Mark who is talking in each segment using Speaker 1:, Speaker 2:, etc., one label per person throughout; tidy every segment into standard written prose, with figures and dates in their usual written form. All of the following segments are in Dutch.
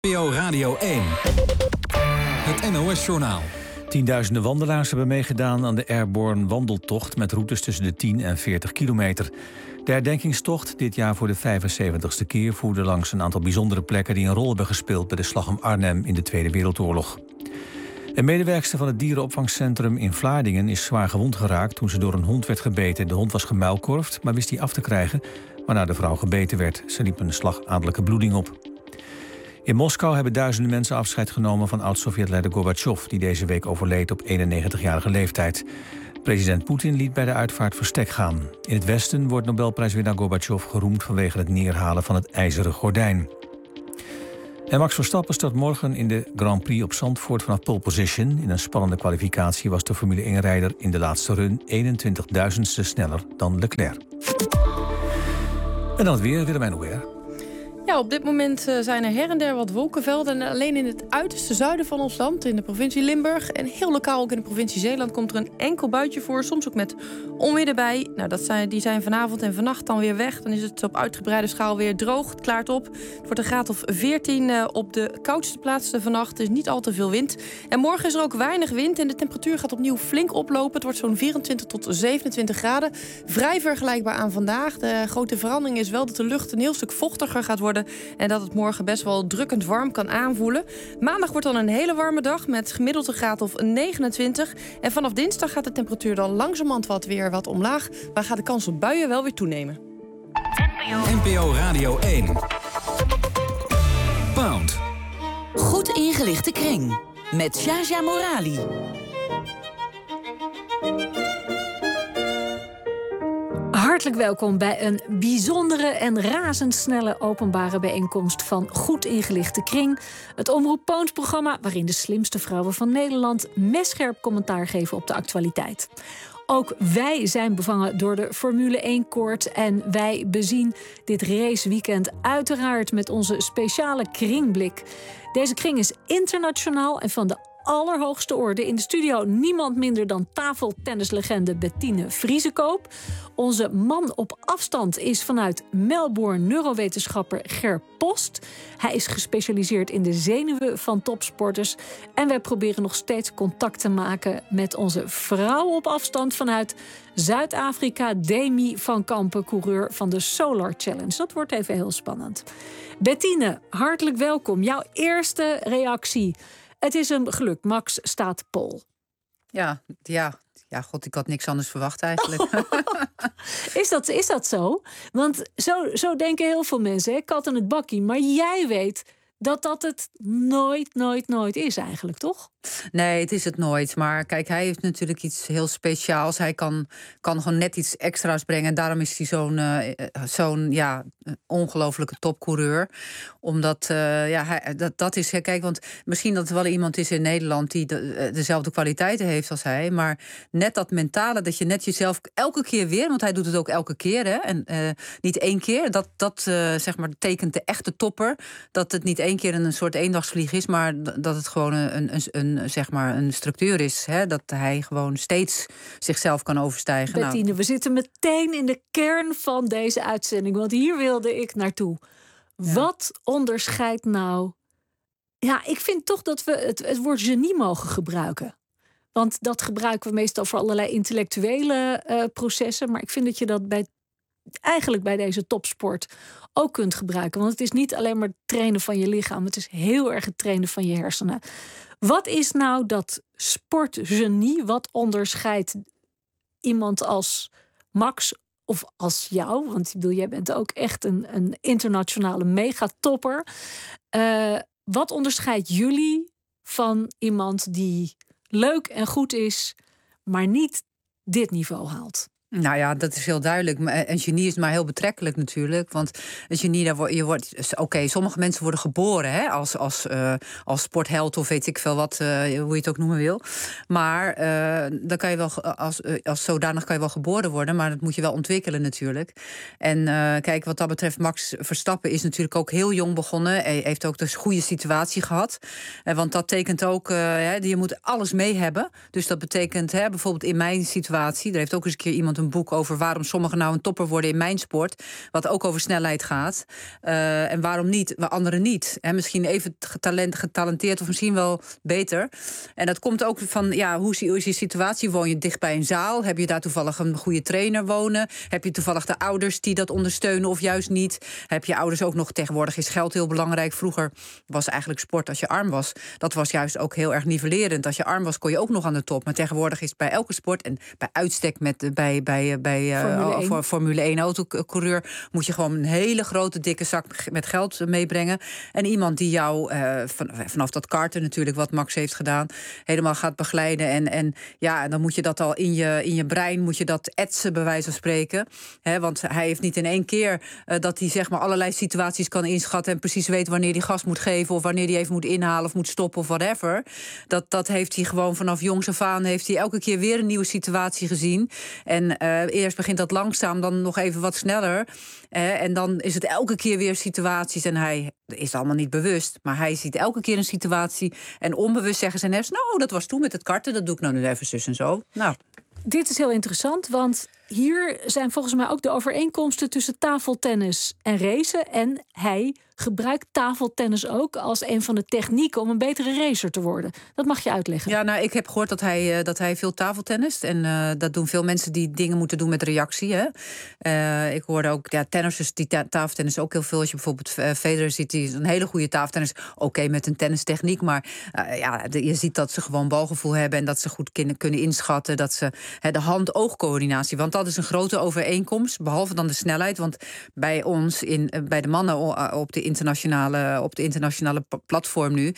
Speaker 1: NPO Radio 1. Het NOS-journaal.
Speaker 2: Tienduizenden wandelaars hebben meegedaan aan de Airborne wandeltocht met routes tussen de 10 en 40 kilometer. De herdenkingstocht, dit jaar voor de 75ste keer, voerde langs een aantal bijzondere plekken die een rol hebben gespeeld bij de slag om Arnhem in de Tweede Wereldoorlog. Een medewerkster van het dierenopvangcentrum in Vlaardingen is zwaar gewond geraakt toen ze door een hond werd gebeten. De hond was gemuilkorfd, maar wist die af te krijgen, waarna de vrouw gebeten werd. Ze liep een slagadelijke bloeding op. In Moskou hebben duizenden mensen afscheid genomen van oud-Sovjet-leider Gorbatsjov, die deze week overleed op 91-jarige leeftijd. President Poetin liet bij de uitvaart verstek gaan. In het Westen wordt Nobelprijswinnaar Gorbatsjov geroemd vanwege het neerhalen van het ijzeren gordijn. En Max Verstappen start morgen in de Grand Prix op Zandvoort vanaf pole position. In een spannende kwalificatie was de Formule 1-rijder in de laatste run 21.000ste sneller dan Leclerc. En dan het weer, Willemijn Hubert.
Speaker 3: Ja, op dit moment zijn er her en der wat wolkenvelden. En alleen in het uiterste zuiden van ons land, in de provincie Limburg en heel lokaal ook in de provincie Zeeland, komt er een enkel buitje voor. Soms ook met onweer erbij. Nou, die zijn vanavond en vannacht dan weer weg. Dan is het op uitgebreide schaal weer droog. Het klaart op. Het wordt een graad of 14 op de koudste plaatsen vannacht. Er is niet al te veel wind. En morgen is er ook weinig wind en de temperatuur gaat opnieuw flink oplopen. Het wordt zo'n 24 tot 27 graden. Vrij vergelijkbaar aan vandaag. De grote verandering is wel dat de lucht een heel stuk vochtiger gaat worden en dat het morgen best wel drukkend warm kan aanvoelen. Maandag wordt dan een hele warme dag met gemiddeld een graad of 29. En vanaf dinsdag gaat de temperatuur dan langzamerhand weer wat omlaag, maar gaat de kans op buien wel weer toenemen.
Speaker 1: NPO Radio 1. Pound.
Speaker 4: Goed ingelichte kring. Met Shaja Morali.
Speaker 5: Hartelijk welkom bij een bijzondere en razendsnelle openbare bijeenkomst van Goed Ingelichte Kring. Het Omroep Pound-programma waarin de slimste vrouwen van Nederland messcherp commentaar geven op de actualiteit. Ook wij zijn bevangen door de Formule 1-koorts en wij bezien dit raceweekend uiteraard met onze speciale kringblik. Deze kring is internationaal en van de allerhoogste orde. In de studio niemand minder dan tafeltennislegende Bettine Vriesekoop. Onze man op afstand is vanuit Melbourne neurowetenschapper Ger Post. Hij is gespecialiseerd in de zenuwen van topsporters. En wij proberen nog steeds contact te maken met onze vrouw op afstand vanuit Zuid-Afrika, Demi van Kampen, coureur van de Solar Challenge. Dat wordt even heel spannend. Bettine, hartelijk welkom. Jouw eerste reactie. Het is een geluk. Max staat pole.
Speaker 6: Ja, god, ik had niks anders verwacht eigenlijk.
Speaker 5: Is dat zo? Want zo denken heel veel mensen, hè? Kat in het bakkie. Maar jij weet dat het nooit is eigenlijk, toch?
Speaker 6: Nee, het is het nooit. Maar kijk, hij heeft natuurlijk iets heel speciaals. Hij kan gewoon net iets extra's brengen. En daarom is hij zo'n ongelofelijke topcoureur. Omdat, dat is... Kijk, want misschien dat er wel iemand is in Nederland die dezelfde kwaliteiten heeft als hij. Maar net dat mentale, dat je net jezelf elke keer weer... Want hij doet het ook elke keer, hè. En niet één keer. Dat zeg maar, tekent de echte topper. Dat het niet één keer een soort eendagsvlieg is, maar dat het gewoon een structuur is. Hè? Dat hij gewoon steeds zichzelf kan overstijgen.
Speaker 5: Bettine, we zitten meteen in de kern van deze uitzending, want hier wilde ik naartoe. Ja. Wat onderscheidt nou... Ja, ik vind toch dat we het woord genie mogen gebruiken. Want dat gebruiken we meestal voor allerlei intellectuele processen. Maar ik vind dat je dat eigenlijk bij deze topsport ook kunt gebruiken. Want het is niet alleen maar het trainen van je lichaam. Het is heel erg het trainen van je hersenen. Wat is nou dat sportgenie? Wat onderscheidt iemand als Max of als jou? Want ik bedoel, jij bent ook echt een internationale megatopper. Wat onderscheidt jullie van iemand die leuk en goed is, maar niet dit niveau haalt?
Speaker 6: Nou ja, dat is heel duidelijk. Een genie is maar heel betrekkelijk natuurlijk. Want een genie, sommige mensen worden geboren, hè, als sportheld of weet ik veel wat, hoe je het ook noemen wil. Maar dan kan je wel, als zodanig kan je wel geboren worden, maar dat moet je wel ontwikkelen natuurlijk. En kijk, wat dat betreft, Max Verstappen is natuurlijk ook heel jong begonnen. Hij heeft ook dus een goede situatie gehad. Want dat betekent ook, je moet alles mee hebben. Dus dat betekent, bijvoorbeeld in mijn situatie, er heeft ook eens een keer iemand een boek over waarom sommigen nou een topper worden in mijn sport. Wat ook over snelheid gaat. En waarom niet, waar anderen niet. En misschien even getalenteerd of misschien wel beter. En dat komt ook van, hoe is je situatie? Woon je dicht bij een zaal? Heb je daar toevallig een goede trainer wonen? Heb je toevallig de ouders die dat ondersteunen of juist niet? Heb je ouders ook nog? Tegenwoordig is geld heel belangrijk. Vroeger was eigenlijk sport als je arm was. Dat was juist ook heel erg nivellerend. Als je arm was, kon je ook nog aan de top. Maar tegenwoordig is het bij elke sport en bij uitstek voor Formule 1 autocoureur moet je gewoon een hele grote dikke zak met geld meebrengen. En iemand die jou vanaf dat karten natuurlijk, wat Max heeft gedaan, helemaal gaat begeleiden. En dan moet je dat al in je brein moet je dat etsen, bij wijze van spreken. Want hij heeft niet in één keer dat hij zeg maar allerlei situaties kan inschatten en precies weet wanneer hij gas moet geven of wanneer hij even moet inhalen of moet stoppen of whatever. Dat heeft hij gewoon vanaf jongs af aan, heeft hij elke keer weer een nieuwe situatie gezien. En eerst begint dat langzaam, dan nog even wat sneller. En dan is het elke keer weer situaties en hij is allemaal niet bewust, maar hij ziet elke keer een situatie en onbewust zeggen zijn hersenen, nou, dat was toen met het karten, dat doe ik nou nu even zus en zo. Nou.
Speaker 5: Dit is heel interessant, want hier zijn volgens mij ook de overeenkomsten tussen tafeltennis en racen. En hij gebruikt tafeltennis ook als een van de technieken om een betere racer te worden. Dat mag je uitleggen.
Speaker 6: Ja, nou, ik heb gehoord dat hij veel tafeltennist. En dat doen veel mensen die dingen moeten doen met reactie. Hè? Ik hoorde ook tennissers die tafeltennis ook heel veel. Als je bijvoorbeeld Federer ziet, die is een hele goede tafeltennis. Oké, met een tennistechniek, maar je ziet dat ze gewoon balgevoel hebben en dat ze goed kunnen inschatten. Dat ze de hand-oogcoördinatie, want dat is een grote overeenkomst, behalve dan de snelheid. Want bij ons, bij de mannen op de internationale platform nu,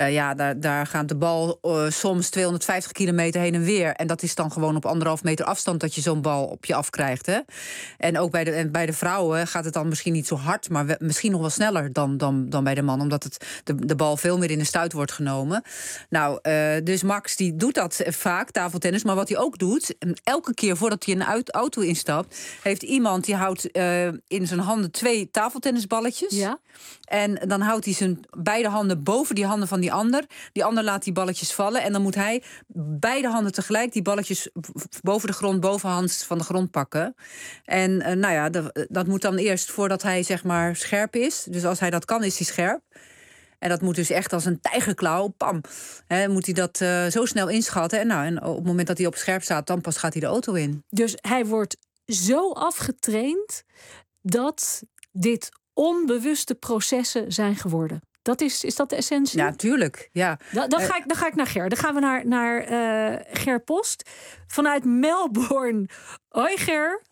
Speaker 6: daar gaat de bal soms 250 kilometer heen en weer. En dat is dan gewoon op 1,5 meter afstand dat je zo'n bal op je afkrijgt. Hè? En ook bij de vrouwen gaat het dan misschien niet zo hard, maar misschien nog wel sneller dan bij de man, omdat de bal veel meer in de stuit wordt genomen. Nou, dus Max die doet dat vaak, tafeltennis. Maar wat hij ook doet, elke keer voordat hij een auto instapt, heeft iemand die houdt in zijn handen 2 tafeltennisballetjes. Ja. En dan houdt hij zijn beide handen boven die handen van die ander. Die ander laat die balletjes vallen. En dan moet hij beide handen tegelijk die balletjes boven de grond, bovenhands van de grond pakken. En dat moet dan eerst voordat hij zeg maar scherp is. Dus als hij dat kan, is hij scherp. En dat moet dus echt als een tijgerklauw, pam. Moet hij dat zo snel inschatten. En op het moment dat hij op scherp staat, dan pas gaat hij de auto in.
Speaker 5: Dus hij wordt zo afgetraind dat dit onbewuste processen zijn geworden. Is dat de essentie?
Speaker 6: Ja, tuurlijk. Ja.
Speaker 5: Dan ga ik naar Ger. Dan gaan we naar Ger Post. Vanuit Melbourne. Hoi Ger.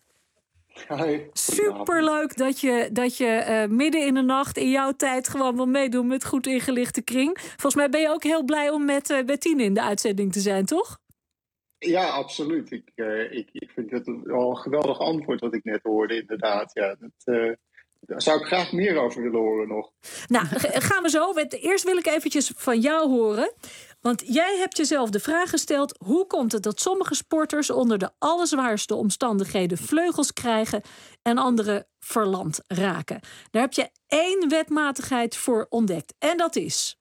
Speaker 7: Hi.
Speaker 5: Superleuk dat je midden in de nacht in jouw tijd gewoon wil meedoen met Goed Ingelichte Kring. Volgens mij ben je ook heel blij om met Bettine in de uitzending te zijn, toch?
Speaker 7: Ja, absoluut. Ik vind het wel een geweldig antwoord wat ik net hoorde, inderdaad. Ja, daar zou ik graag meer over willen horen nog.
Speaker 5: Nou, gaan we zo. Eerst wil ik eventjes van jou horen. Want jij hebt jezelf de vraag gesteld: hoe komt het dat sommige sporters onder de allerzwaarste omstandigheden vleugels krijgen en anderen verlamd raken? Daar heb je 1 wetmatigheid voor ontdekt. En dat is?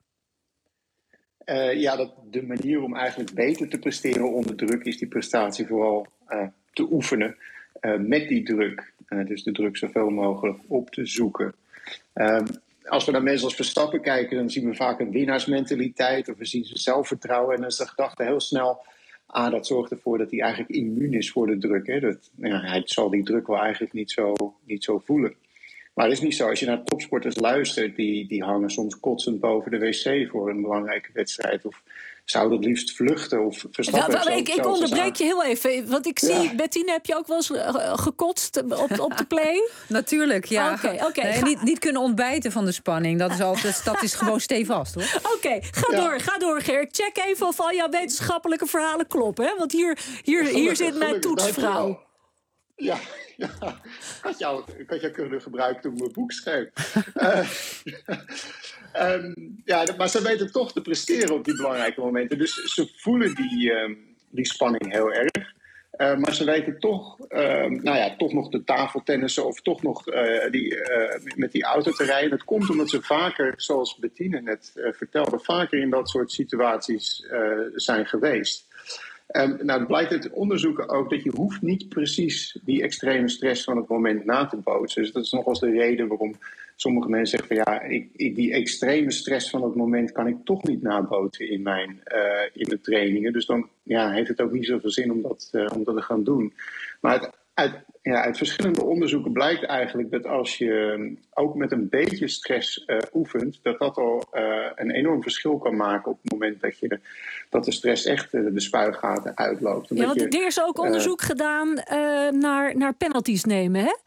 Speaker 7: Dat de manier om eigenlijk beter te presteren onder druk is die prestatie vooral te oefenen met die druk. Dus de druk zoveel mogelijk op te zoeken. Als we naar mensen als Verstappen kijken, dan zien we vaak een winnaarsmentaliteit of we zien zijn zelfvertrouwen. En dan is de gedachte heel snel, dat zorgt ervoor dat hij eigenlijk immuun is voor de druk. Hè? Hij zal die druk wel eigenlijk niet zo voelen. Maar het is niet zo. Als je naar topsporters luistert, die hangen soms kotsend boven de wc voor een belangrijke wedstrijd. Of zouden het liefst vluchten of Verstappen.
Speaker 5: Ik onderbreek je heel even. Want ik zie, Bettine, heb je ook wel eens gekotst op de play?
Speaker 6: Natuurlijk, ja.
Speaker 5: Okay.
Speaker 6: Nee, niet kunnen ontbijten van de spanning. Dat is gewoon stevast, hoor.
Speaker 5: Oké, ga door, Ger. Check even of al jouw wetenschappelijke verhalen kloppen. Hè? Want hier zit mijn toetsvrouw.
Speaker 7: Ja. Ik had jou kunnen gebruiken toen ik mijn boek schreef. Maar ze weten toch te presteren op die belangrijke momenten. Dus ze voelen die spanning heel erg. Maar ze weten toch, toch nog de tafeltennissen of toch nog met die auto te rijden. Dat komt omdat ze vaker, zoals Bettine net vertelde, vaker in dat soort situaties zijn geweest. Het blijkt uit onderzoeken ook dat je hoeft niet precies die extreme stress van het moment na te bootsen. Dus dat is nog wel eens de reden waarom sommige mensen zeggen van die extreme stress van het moment kan ik toch niet nabootsen in de trainingen. Dus dan heeft het ook niet zoveel zin om dat te gaan doen. Maar uit verschillende onderzoeken blijkt eigenlijk dat als je ook met een beetje stress oefent, dat al een enorm verschil kan maken op het moment dat de stress echt de spuigaten uitloopt.
Speaker 5: Ja, want er is ook onderzoek gedaan naar penalties nemen, hè?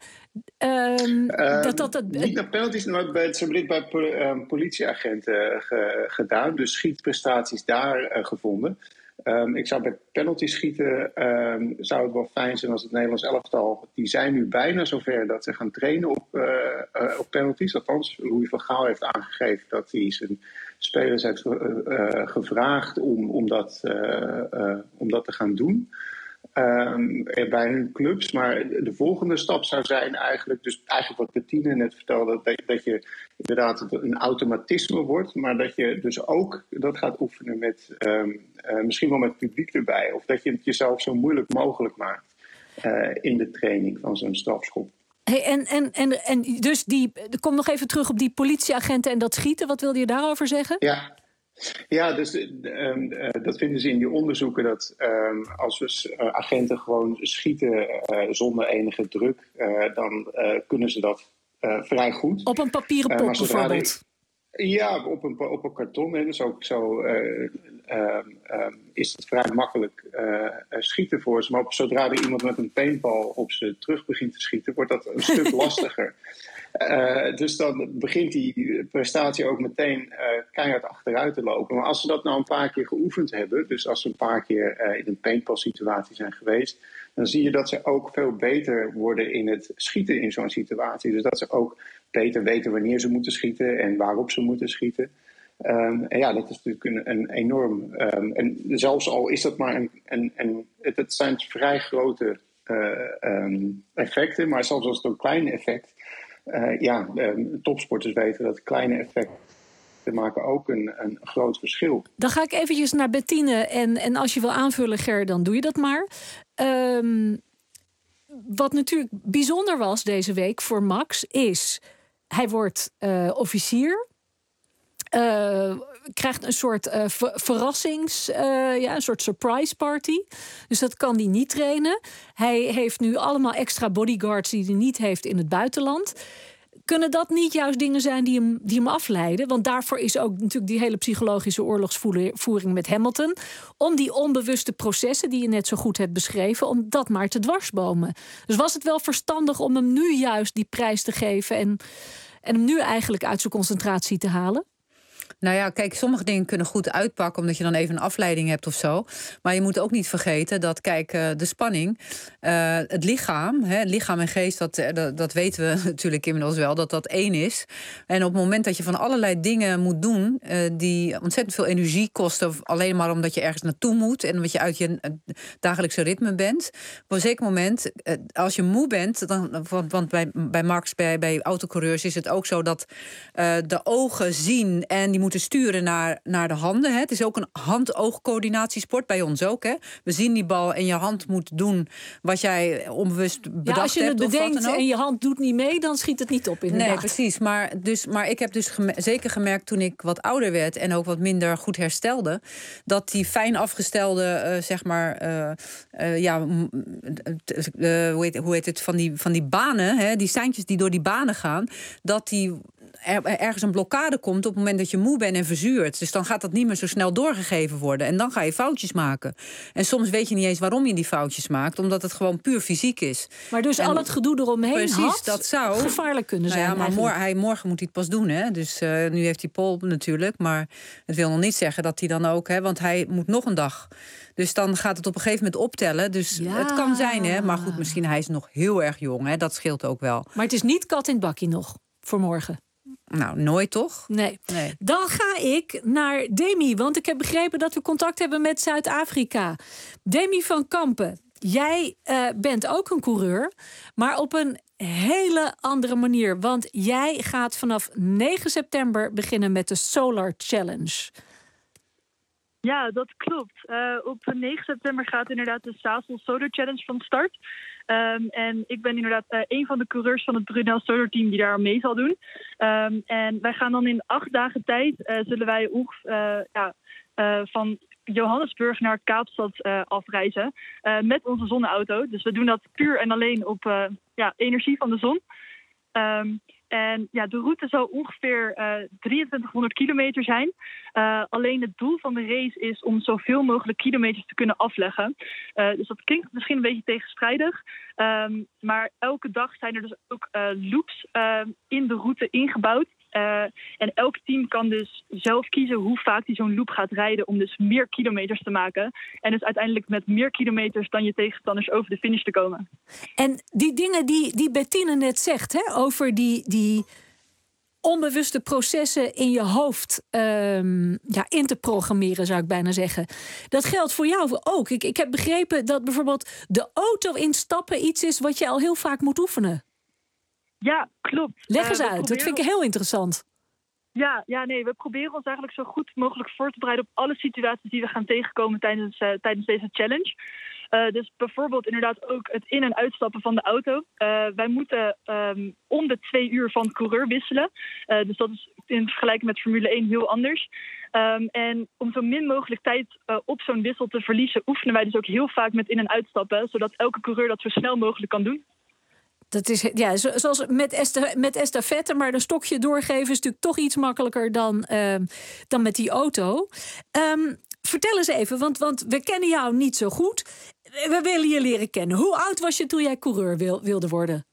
Speaker 7: Niet naar penalties, maar bij politieagenten gedaan. Dus schietprestaties daar gevonden. Ik zou bij penalty schieten zou het wel fijn zijn als het Nederlands elftal, die zijn nu bijna zover dat ze gaan trainen op penalties. Althans, Louis van Gaal heeft aangegeven dat hij zijn spelers heeft gevraagd om dat te gaan doen. Bij hun clubs. Maar de volgende stap zou zijn eigenlijk wat Bettine net vertelde, dat je inderdaad een automatisme wordt, maar dat je dus ook dat gaat oefenen met misschien wel met publiek erbij. Of dat je het jezelf zo moeilijk mogelijk maakt in de training van zo'n strafschop.
Speaker 5: Hey, en dus kom nog even terug op die politieagenten en dat schieten. Wat wilde je daarover zeggen?
Speaker 7: Ja, dus dat vinden ze in die onderzoeken, dat als agenten gewoon schieten zonder enige druk, dan kunnen ze dat vrij goed.
Speaker 5: Op een papieren pop bijvoorbeeld?
Speaker 7: Ja, op een karton. Hè. Dus ook zo is het vrij makkelijk schieten voor ze. Maar zodra er iemand met een paintball op ze terug begint te schieten, wordt dat een stuk lastiger. Dus dan begint die prestatie ook meteen keihard achteruit te lopen. Maar als ze dat nou een paar keer geoefend hebben, dus als ze een paar keer in een paintball situatie zijn geweest, dan zie je dat ze ook veel beter worden in het schieten in zo'n situatie. Dus dat ze ook beter weten wanneer ze moeten schieten en waarop ze moeten schieten. Dat is natuurlijk een enorm. En zelfs al is dat maar het zijn vrij grote effecten, maar zelfs als het een klein effect. Topsporters weten dat kleine effecten maken ook een groot verschil.
Speaker 5: Dan ga ik eventjes naar Bettine. En als je wil aanvullen, Ger, dan doe je dat maar. Wat natuurlijk bijzonder was deze week voor Max is, hij wordt officier. Krijgt een soort een soort surprise party. Dus dat kan hij niet trainen. Hij heeft nu allemaal extra bodyguards die hij niet heeft in het buitenland. Kunnen dat niet juist dingen zijn die hem afleiden? Want daarvoor is ook natuurlijk die hele psychologische oorlogsvoering met Hamilton. Om die onbewuste processen die je net zo goed hebt beschreven, om dat maar te dwarsbomen. Dus was het wel verstandig om hem nu juist die prijs te geven en hem nu eigenlijk uit zijn concentratie te halen?
Speaker 6: Nou ja, kijk, sommige dingen kunnen goed uitpakken omdat je dan even een afleiding hebt of zo. Maar je moet ook niet vergeten dat, kijk, de spanning, het lichaam en geest, dat weten we natuurlijk inmiddels wel, dat één is. En op het moment dat je van allerlei dingen moet doen die ontzettend veel energie kosten, alleen maar omdat je ergens naartoe moet en omdat je uit je dagelijkse ritme bent. Op een zeker moment, als je moe bent, want bij Max, bij autocoureurs is het ook zo dat de ogen zien en die moeten sturen naar de handen. Hè. Het is ook een hand-oog-coördinatiesport, bij ons ook. Hè. We zien die bal en je hand moet doen wat jij onbewust bedacht hebt.
Speaker 5: Als je het bedenkt en je hand doet niet mee, dan schiet het niet op, inderdaad.
Speaker 6: Nee, precies. Maar ik heb dus zeker gemerkt toen ik wat ouder werd en ook wat minder goed herstelde, dat die fijn afgestelde, hoe heet het, van die banen, hè, die seintjes die door die banen gaan, dat die ergens een blokkade komt op het moment dat je moe bent en verzuurt. Dus dan gaat dat niet meer zo snel doorgegeven worden. En dan ga je foutjes maken. En soms weet je niet eens waarom je die foutjes maakt, omdat het gewoon puur fysiek is.
Speaker 5: Maar dus al het gedoe eromheen
Speaker 6: precies, dat zou
Speaker 5: gevaarlijk kunnen zijn.
Speaker 6: Ja, maar morgen moet hij het pas doen. Hè? Dus nu heeft hij pole natuurlijk. Maar het wil nog niet zeggen dat hij dan ook, want hij moet nog een dag. Dus dan gaat het op een gegeven moment optellen. Dus het kan zijn, hè. Maar goed, misschien hij is nog heel erg jong. Hè? Dat scheelt ook wel.
Speaker 5: Maar het is niet kat in het bakkie nog voor morgen.
Speaker 6: Nou, nooit toch?
Speaker 5: Nee. Dan ga ik naar Demi, want ik heb begrepen dat we contact hebben met Zuid-Afrika. Demi van Kampen, jij bent ook een coureur, maar op een hele andere manier. Want jij gaat vanaf 9 september beginnen met de Solar Challenge.
Speaker 8: Ja, dat klopt. Op 9 september gaat inderdaad de Sasol Solar Challenge van start. En ik ben inderdaad een van de coureurs van het Brunel Solar Team die daar mee zal doen. En wij gaan dan in 8 dagen tijd, zullen wij van Johannesburg naar Kaapstad afreizen met onze zonneauto. Dus we doen dat puur en alleen op energie van de zon. En ja, de route zal ongeveer 2300 kilometer zijn. Alleen het doel van de race is om zoveel mogelijk kilometers te kunnen afleggen. Dus dat klinkt misschien een beetje tegenstrijdig. Maar elke dag zijn er dus ook loops in de route ingebouwd. En elk team kan dus zelf kiezen hoe vaak hij zo'n loop gaat rijden om dus meer kilometers te maken. En dus uiteindelijk met meer kilometers dan je tegenstanders over de finish te komen.
Speaker 5: En die dingen die Bettine net zegt, hè, over die onbewuste processen in je hoofd in te programmeren, zou ik bijna zeggen. Dat geldt voor jou ook. Ik heb begrepen dat bijvoorbeeld de auto instappen iets is wat je al heel vaak moet oefenen.
Speaker 8: Ja, klopt.
Speaker 5: Leg eens uit, dat vind ik heel interessant.
Speaker 8: We proberen ons eigenlijk zo goed mogelijk voor te bereiden op alle situaties die we gaan tegenkomen tijdens deze challenge. Dus bijvoorbeeld inderdaad ook het in- en uitstappen van de auto. Wij moeten om de 2 uur van coureur wisselen. Dus dat is in vergelijking met Formule 1 heel anders. En om zo min mogelijk tijd op zo'n wissel te verliezen, oefenen wij dus ook heel vaak met in- en uitstappen, zodat elke coureur dat zo snel mogelijk kan doen.
Speaker 5: Dat is zoals met estafette, maar een stokje doorgeven is natuurlijk toch iets makkelijker dan met die auto. Vertel eens even, want we kennen jou niet zo goed. We willen je leren kennen. Hoe oud was je toen jij coureur wilde worden?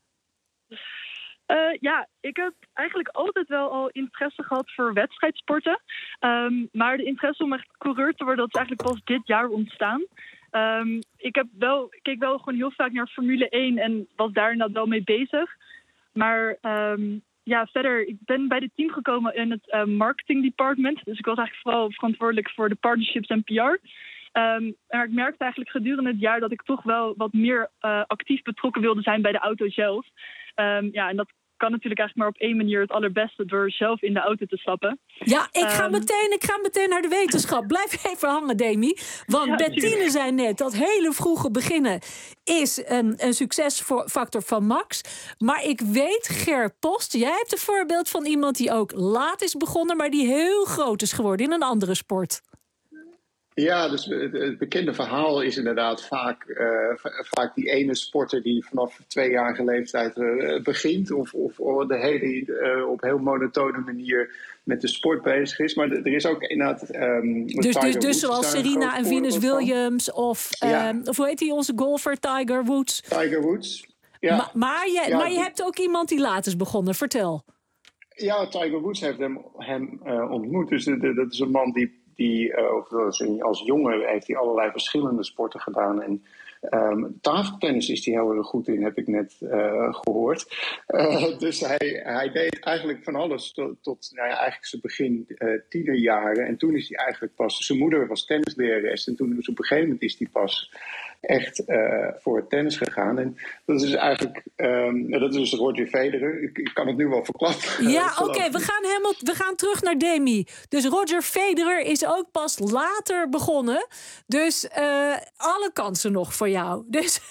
Speaker 8: Ik heb eigenlijk altijd wel al interesse gehad voor wedstrijdsporten. Maar de interesse om echt coureur te worden, dat is eigenlijk pas dit jaar ontstaan. Ik keek wel gewoon heel vaak naar Formule 1 en was daar inderdaad wel mee bezig. Maar verder, ik ben bij het team gekomen in het marketing department. Dus ik was eigenlijk vooral verantwoordelijk voor de partnerships en PR. Maar ik merkte eigenlijk gedurende het jaar dat ik toch wel wat meer actief betrokken wilde zijn bij de auto zelf. En dat kan natuurlijk eigenlijk maar op één manier het allerbeste, door zelf in de auto te stappen. Ja,
Speaker 5: ik ga meteen naar de wetenschap. Blijf even hangen, Demi. Want Bettine zei net, dat hele vroege beginnen is een succesfactor van Max. Maar ik weet, Ger Post, jij hebt een voorbeeld van iemand die ook laat is begonnen, maar die heel groot is geworden in een andere sport.
Speaker 7: Ja, dus het bekende verhaal is inderdaad vaak die ene sporter die vanaf 2-jarige leeftijd begint of op heel monotone manier met de sport bezig is. Maar er is ook inderdaad...
Speaker 5: Dus zoals Serena en Venus Williams of hoe heet die onze golfer, Tiger Woods?
Speaker 7: Tiger Woods, ja.
Speaker 5: Maar je hebt ook iemand die laat is begonnen, vertel.
Speaker 7: Ja, Tiger Woods heeft hem ontmoet. Dus dat is een man die als jongen heeft hij allerlei verschillende sporten gedaan. En tafeltennis is hij heel erg goed in, heb ik net gehoord. Dus hij deed eigenlijk van alles tot eigenlijk zijn begin tienerjaren. En toen is hij eigenlijk pas... Zijn moeder was tennislerares en toen op een gegeven moment is hij pas echt voor het tennis gegaan. En dat is eigenlijk... dat is Roger Federer. Ik kan het nu wel verklappen.
Speaker 5: Ja, oké. We gaan terug naar Demi. Dus Roger Federer is ook pas later begonnen. Dus alle kansen nog voor jou. Dus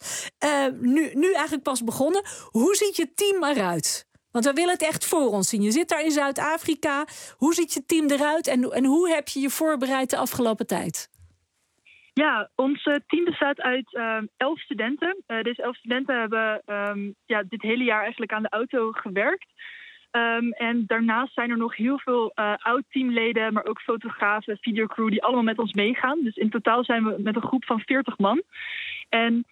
Speaker 5: nu eigenlijk pas begonnen. Hoe ziet je team eruit? Want we willen het echt voor ons zien. Je zit daar in Zuid-Afrika. Hoe ziet je team eruit? En hoe heb je je voorbereid de afgelopen tijd?
Speaker 8: Ja, ons team bestaat uit 11 studenten. Deze 11 studenten hebben dit hele jaar eigenlijk aan de auto gewerkt. En daarnaast zijn er nog heel veel oud-teamleden, maar ook fotografen, videocrew die allemaal met ons meegaan. Dus in totaal zijn we met een groep van 40 man. En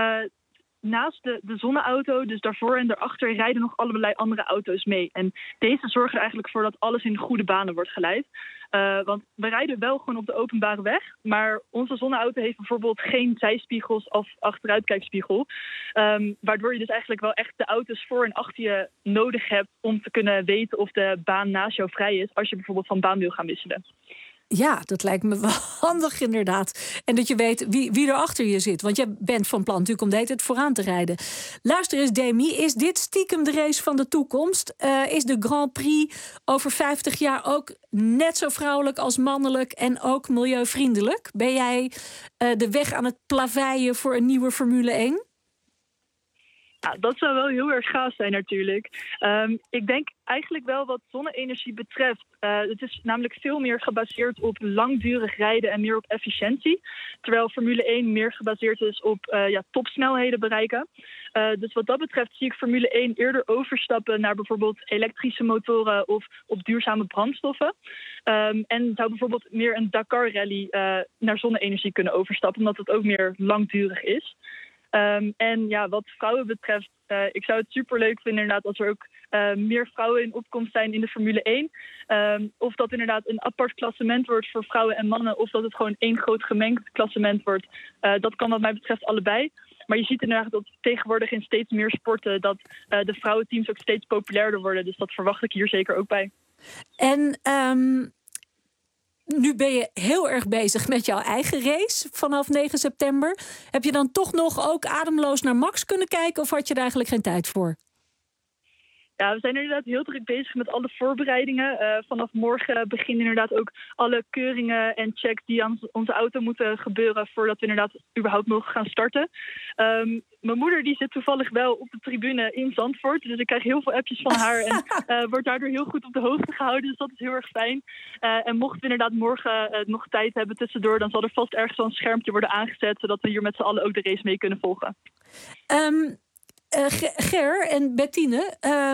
Speaker 8: naast de zonneauto, dus daarvoor en daarachter, rijden nog allerlei andere auto's mee. En deze zorgen er eigenlijk voor dat alles in goede banen wordt geleid. Want we rijden wel gewoon op de openbare weg, maar onze zonneauto heeft bijvoorbeeld geen zijspiegels of achteruitkijkspiegel. Waardoor je dus eigenlijk wel echt de auto's voor en achter je nodig hebt om te kunnen weten of de baan naast jou vrij is als je bijvoorbeeld van baan wil gaan wisselen.
Speaker 5: Ja, dat lijkt me wel handig inderdaad. En dat je weet wie er achter je zit. Want jij bent van plan natuurlijk om de hele tijd vooraan te rijden. Luister eens, Demi, is dit stiekem de race van de toekomst? Is de Grand Prix over 50 jaar ook net zo vrouwelijk als mannelijk en ook milieuvriendelijk? Ben jij de weg aan het plaveien voor een nieuwe Formule 1?
Speaker 8: Ja, dat zou wel heel erg gaaf zijn natuurlijk. Ik denk eigenlijk wel wat zonne-energie betreft. Het is namelijk veel meer gebaseerd op langdurig rijden en meer op efficiëntie. Terwijl Formule 1 meer gebaseerd is op topsnelheden bereiken. Dus wat dat betreft zie ik Formule 1 eerder overstappen naar bijvoorbeeld elektrische motoren of op duurzame brandstoffen. En zou bijvoorbeeld meer een Dakar-rally naar zonne-energie kunnen overstappen, omdat het ook meer langdurig is. En ja, wat vrouwen betreft, ik zou het superleuk vinden inderdaad als er ook meer vrouwen in opkomst zijn in de Formule 1. Of dat inderdaad een apart klassement wordt voor vrouwen en mannen, of dat het gewoon één groot gemengd klassement wordt. Dat kan wat mij betreft allebei. Maar je ziet inderdaad dat tegenwoordig in steeds meer sporten dat de vrouwenteams ook steeds populairder worden. Dus dat verwacht ik hier zeker ook bij.
Speaker 5: En nu ben je heel erg bezig met jouw eigen race vanaf 9 september. Heb je dan toch nog ook ademloos naar Max kunnen kijken of had je er eigenlijk geen tijd voor?
Speaker 8: Ja, we zijn inderdaad heel druk bezig met alle voorbereidingen. Vanaf morgen beginnen inderdaad ook alle keuringen en checks die aan onze auto moeten gebeuren voordat we inderdaad überhaupt mogen gaan starten. Mijn moeder die zit toevallig wel op de tribune in Zandvoort. Dus ik krijg heel veel appjes van haar en wordt daardoor heel goed op de hoogte gehouden. Dus dat is heel erg fijn. En mochten we inderdaad morgen nog tijd hebben tussendoor, dan zal er vast ergens zo'n schermpje worden aangezet, zodat we hier met z'n allen ook de race mee kunnen volgen.
Speaker 5: Ger en Bettine,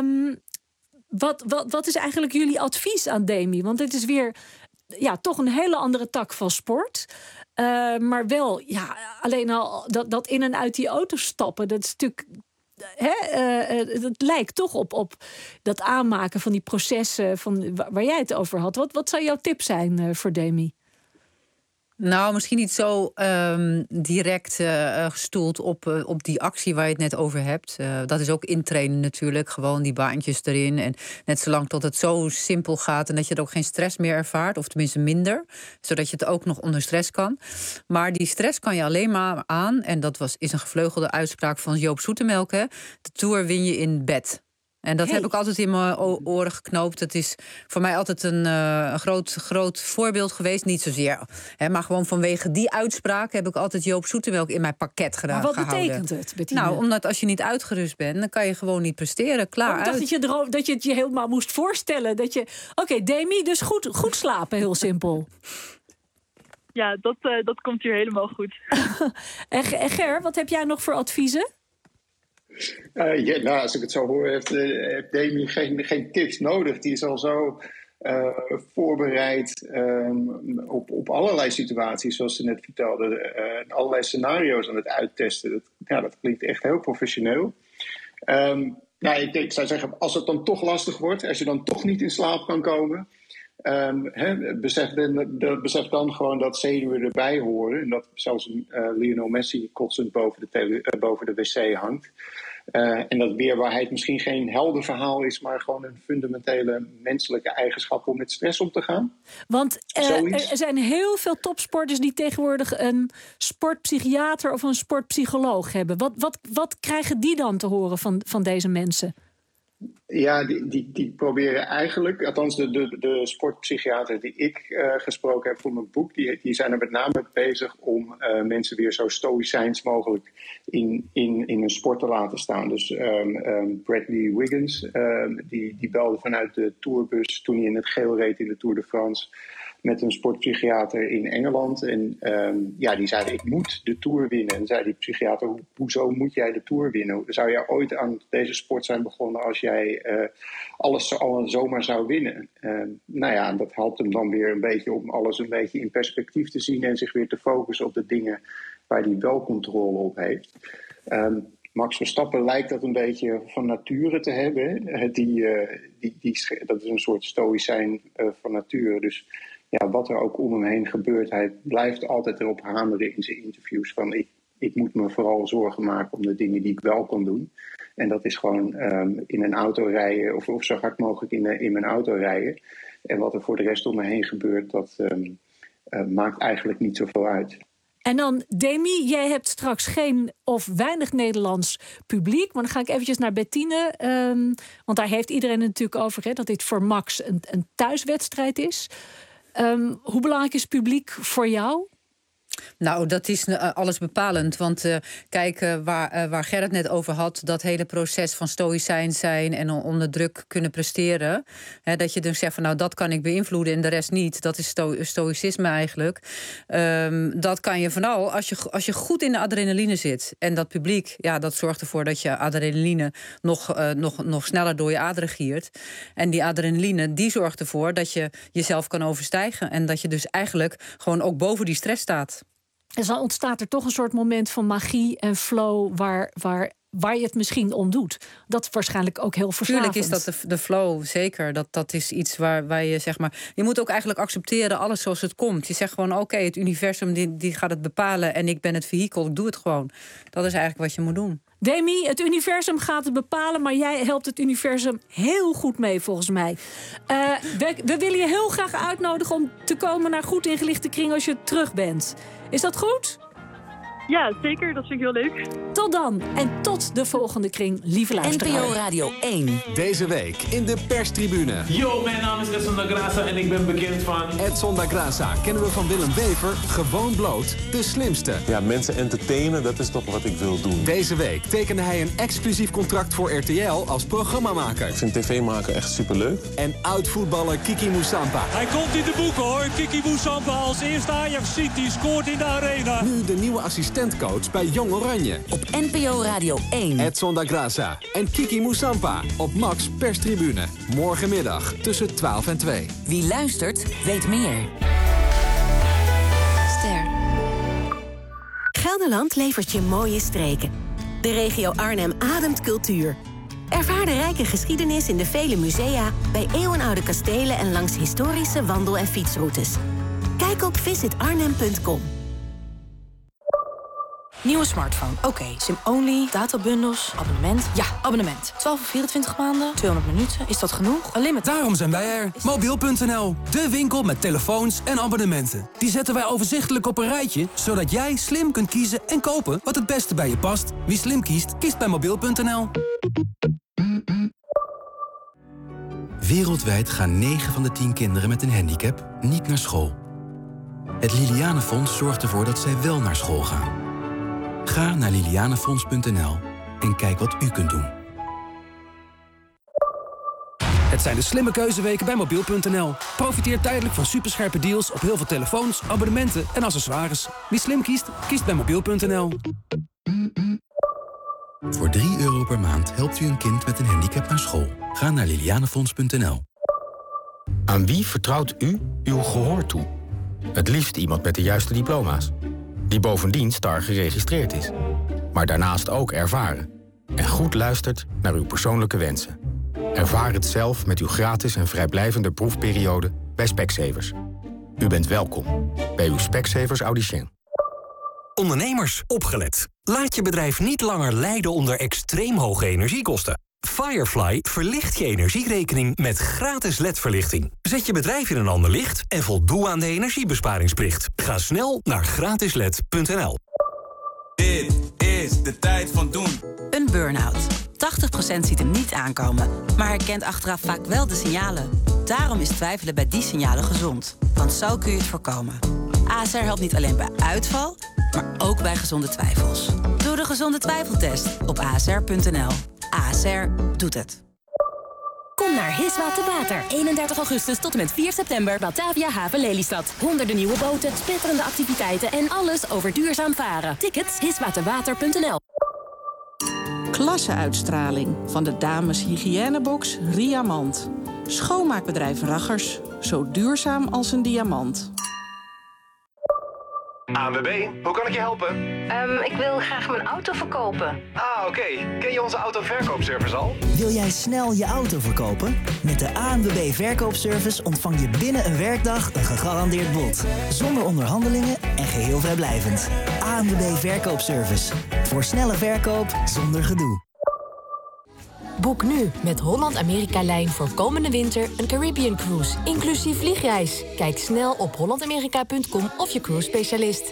Speaker 5: wat is eigenlijk jullie advies aan Demi? Want het is weer toch een hele andere tak van sport. Maar wel, alleen al dat in en uit die auto stappen, dat is natuurlijk. Dat lijkt toch op dat aanmaken van die processen van waar jij het over had. Wat zou jouw tip zijn voor Demi?
Speaker 6: Nou, misschien niet zo direct gestoeld op die actie waar je het net over hebt. Dat is ook intrainen natuurlijk. Gewoon die baantjes erin. En net zolang tot het zo simpel gaat en dat je er ook geen stress meer ervaart. Of tenminste minder. Zodat je het ook nog onder stress kan. Maar die stress kan je alleen maar aan. En dat is een gevleugelde uitspraak van Joop Zoetemelk. Hè? De Tour win je in bed. En dat heb ik altijd in mijn oren geknoopt. Het is voor mij altijd een groot voorbeeld geweest. Niet zozeer, maar gewoon vanwege die uitspraak heb ik altijd Joop Zoetemelk in mijn pakket gedaan.
Speaker 5: Maar wat betekent het, Bettine?
Speaker 6: Nou, omdat als je niet uitgerust bent, dan kan je gewoon niet presteren. Klaar uit.
Speaker 5: Dat je het je helemaal moest voorstellen. Oké, Demi, dus goed slapen, heel simpel.
Speaker 8: Ja, dat komt hier helemaal goed.
Speaker 5: En Ger, wat heb jij nog voor adviezen?
Speaker 7: Als ik het zo hoor, heeft Demi geen tips nodig. Die is al zo voorbereid op allerlei situaties, zoals ze net vertelde. Allerlei scenario's aan het uittesten. Dat klinkt echt heel professioneel. Ik zou zeggen, als het dan toch lastig wordt, als je dan toch niet in slaap kan komen, besef dan gewoon dat zenuwen erbij horen. En dat zelfs Lionel Messi kotsend boven de wc hangt. En dat weerbaarheid misschien geen helder verhaal is, maar gewoon een fundamentele menselijke eigenschap om met stress om te gaan.
Speaker 5: Want er zijn heel veel topsporters die tegenwoordig een sportpsychiater of een sportpsycholoog hebben. Wat krijgen die dan te horen van deze mensen?
Speaker 7: Ja, die proberen eigenlijk, althans de sportpsychiater die ik gesproken heb voor mijn boek, die zijn er met name bezig om mensen weer zo stoïcijns mogelijk in een sport te laten staan. Dus Bradley Wiggins, die belde vanuit de tourbus toen hij in het geel reed in de Tour de France met een sportpsychiater in Engeland. En die zei, ik moet de Tour winnen. En zei die psychiater, hoezo moet jij de Tour winnen? Zou jij ooit aan deze sport zijn begonnen als jij alles zomaar zou winnen? Dat helpt hem dan weer een beetje om alles een beetje in perspectief te zien en zich weer te focussen op de dingen waar hij wel controle op heeft. Max Verstappen lijkt dat een beetje van nature te hebben. Dat is een soort stoïcijn van nature. Dus wat er ook om hem heen gebeurt, hij blijft altijd erop hameren in zijn interviews van ik moet me vooral zorgen maken om de dingen die ik wel kan doen. En dat is gewoon in een auto rijden of zo hard mogelijk in mijn auto rijden. En wat er voor de rest om me heen gebeurt, maakt eigenlijk niet zoveel uit.
Speaker 5: En dan, Demi, jij hebt straks geen of weinig Nederlands publiek. Maar dan ga ik eventjes naar Bettine. Want daar heeft iedereen het natuurlijk over, hè, dat dit voor Max een thuiswedstrijd is. Hoe belangrijk is publiek voor jou?
Speaker 6: Nou, dat is alles bepalend. Want kijk, waar Gerrit net over had, dat hele proces van stoïcijn zijn en onder druk kunnen presteren. Hè, dat je dus zegt van nou, dat kan ik beïnvloeden en de rest niet. Dat is stoïcisme eigenlijk. Dat kan je vooral als je goed in de adrenaline zit. En dat publiek, ja, dat zorgt ervoor dat je adrenaline nog sneller door je aderen giert. En die adrenaline, die zorgt ervoor dat je jezelf kan overstijgen. En dat je dus eigenlijk gewoon ook boven die stress staat.
Speaker 5: En dan ontstaat er toch een soort moment van magie en flow waar je het misschien om doet. Dat is waarschijnlijk ook heel verslavend.
Speaker 6: Tuurlijk is dat de flow, zeker. Dat is iets waar je zeg maar... Je moet ook eigenlijk accepteren alles zoals het komt. Je zegt gewoon, oké, het universum die gaat het bepalen en ik ben het vehikel, ik doe het gewoon. Dat is eigenlijk wat je moet doen.
Speaker 5: Demi, het universum gaat het bepalen, maar jij helpt het universum heel goed mee, volgens mij. We willen je heel graag uitnodigen om te komen naar Goed Ingelichte Kring als je terug bent. Is dat goed?
Speaker 8: Ja, zeker. Dat vind ik heel leuk.
Speaker 5: Tot dan en tot de volgende kring, lieve luisteraar.
Speaker 4: NPO Radio 1.
Speaker 1: Deze week in de perstribune.
Speaker 9: Yo, mijn naam is Edson da Graça en ik ben bekend van...
Speaker 1: Edson da Graça kennen we van Willem Wever, gewoon bloot, de slimste.
Speaker 10: Ja, mensen entertainen, dat is toch wat ik wil doen.
Speaker 1: Deze week tekende hij een exclusief contract voor RTL als programmamaker.
Speaker 10: Ik vind tv maken echt superleuk.
Speaker 1: En oud-voetballer Kiki Moussampa.
Speaker 9: Hij komt in de boeken hoor, Kiki Moussampa als eerste Ajax-ziet, die scoort in de arena.
Speaker 1: Nu de nieuwe assistentcoach bij Jong Oranje.
Speaker 4: Op NPO Radio 1.
Speaker 1: Edson da Graça en Kiki Moussampa op Max Perstribune. Morgenmiddag tussen 12 en 2.
Speaker 4: Wie luistert, weet meer.
Speaker 11: Ster. Gelderland levert je mooie streken. De regio Arnhem ademt cultuur. Ervaar de rijke geschiedenis in de vele musea, bij eeuwenoude kastelen en langs historische wandel- en fietsroutes. Kijk op visitarnhem.com.
Speaker 12: Nieuwe smartphone. Oké, SIM-only, databundels, abonnement. Ja, abonnement. 12 of 24 maanden, 200 minuten. Is dat genoeg? Unlimited.
Speaker 13: Daarom zijn wij er. Mobiel.nl, de winkel met telefoons en abonnementen. Die zetten wij overzichtelijk op een rijtje, zodat jij slim kunt kiezen en kopen wat het beste bij je past. Wie slim kiest, kiest bij Mobiel.nl.
Speaker 14: Wereldwijd gaan 9 van de 10 kinderen met een handicap niet naar school. Het Lilianenfonds zorgt ervoor dat zij wel naar school gaan. Ga naar lilianefonds.nl en kijk wat u kunt doen.
Speaker 13: Het zijn de slimme keuzeweken bij Mobiel.nl. Profiteer tijdelijk van superscherpe deals op heel veel telefoons, abonnementen en accessoires. Wie slim kiest, kiest bij Mobiel.nl.
Speaker 14: Voor €3 per maand helpt u een kind met een handicap naar school. Ga naar lilianefonds.nl.
Speaker 15: Aan wie vertrouwt u uw gehoor toe? Het liefst iemand met de juiste diploma's. Die bovendien STAR geregistreerd is. Maar daarnaast ook ervaren. En goed luistert naar uw persoonlijke wensen. Ervaar het zelf met uw gratis en vrijblijvende proefperiode bij Specsavers. U bent welkom bij uw Specsavers Audicien.
Speaker 16: Ondernemers, opgelet. Laat je bedrijf niet langer lijden onder extreem hoge energiekosten. Firefly verlicht je energierekening met gratis LED-verlichting. Zet je bedrijf in een ander licht en voldoe aan de energiebesparingsplicht. Ga snel naar gratisled.nl.
Speaker 17: Dit is de tijd van doen.
Speaker 18: Een burn-out. 80% ziet hem niet aankomen, maar herkent achteraf vaak wel de signalen. Daarom is twijfelen bij die signalen gezond. Want zo kun je het voorkomen. ASR helpt niet alleen bij uitval, maar ook bij gezonde twijfels. Doe de gezonde twijfeltest op asr.nl. ASR doet het.
Speaker 19: Kom naar Hiswaterwater. 31 augustus tot en met 4 september. Batavia Haven Lelystad. Honderden nieuwe boten, spetterende activiteiten en alles over duurzaam varen. Tickets hiswaterwater.nl.
Speaker 20: Klasseuitstraling van de dames hygiënebox Riamant. Schoonmaakbedrijf Raggers. Zo duurzaam als een diamant.
Speaker 21: ANWB, hoe kan ik je helpen?
Speaker 22: Ik wil graag mijn auto verkopen.
Speaker 21: Ah, oké. Ken je onze autoverkoopservice al?
Speaker 23: Wil jij snel je auto verkopen? Met de ANWB Verkoopservice ontvang je binnen een werkdag een gegarandeerd bod. Zonder onderhandelingen en geheel vrijblijvend. ANWB Verkoopservice. Voor snelle verkoop zonder gedoe.
Speaker 2: Boek nu met Holland-Amerika-lijn voor komende winter een Caribbean Cruise, inclusief vliegreis. Kijk snel op hollandamerika.com of je cruise specialist.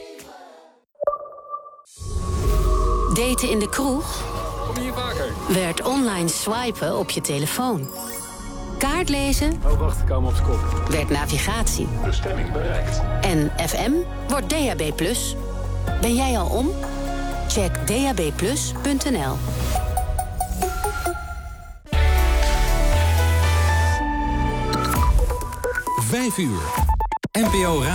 Speaker 11: Daten in de kroeg?
Speaker 1: Kom hier vaker.
Speaker 11: Werd online swipen op je telefoon. Kaartlezen?
Speaker 1: Oh, wacht, ik kom op z'n kop.
Speaker 11: Werd navigatie.
Speaker 1: Bestemming bereikt.
Speaker 11: En FM wordt DAB+. Ben jij al om? Check dabplus.nl.
Speaker 1: Vijf uur. NPO